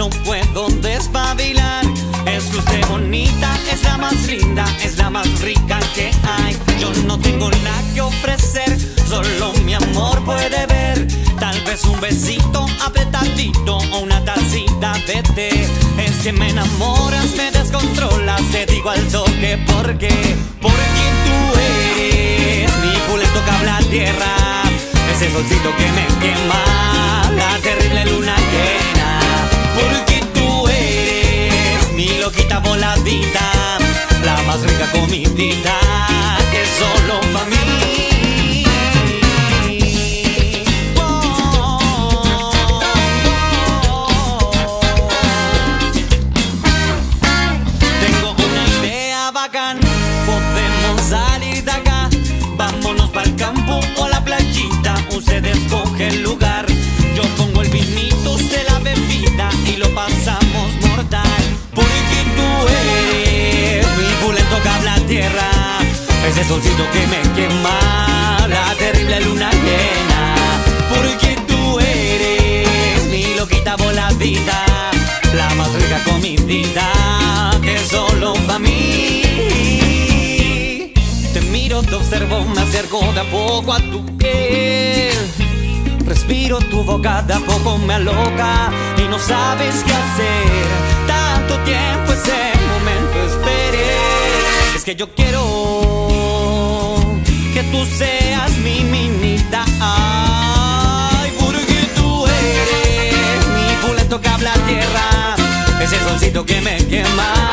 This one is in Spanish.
no puedo despabilar. Es que usted bonita, es la más linda, es la más rica que hay. Yo no tengo nada que ofrecer, solo mi amor puede ver. Tal vez un besito apretadito o una tacita de té. Es que me enamoras, me descontrolas, te digo al toque por qué. Porque tú eres mi culito que habla tierra, ese solcito que me quema, la terrible luna llena. Porque tú eres mi loquita voladita, la más rica comidita que solo pa' mí. Tengo una idea bacán, podemos salir de acá. Vámonos pa'l campo o a la playita, usted escoge el lugar. Yo pongo el vinito, usted la bebida y lo pasamos mortal. Porque tú eres mi pulento que habla tierra, ese solcito que me quema, la terrible luna llena. Porque tú eres mi loquita voladita, la más rica comidita que solo pa' mí. Te miro, te observo, me acerco de a poco a tu piel. Respiro tu boca, de a poco me aloca y no sabes qué hacer. Tanto tiempo ese momento esperé. Es que yo quiero que tú seas mi minita. Ay, porque tú eres mi pulento que habla tierra, ese solcito que me quema,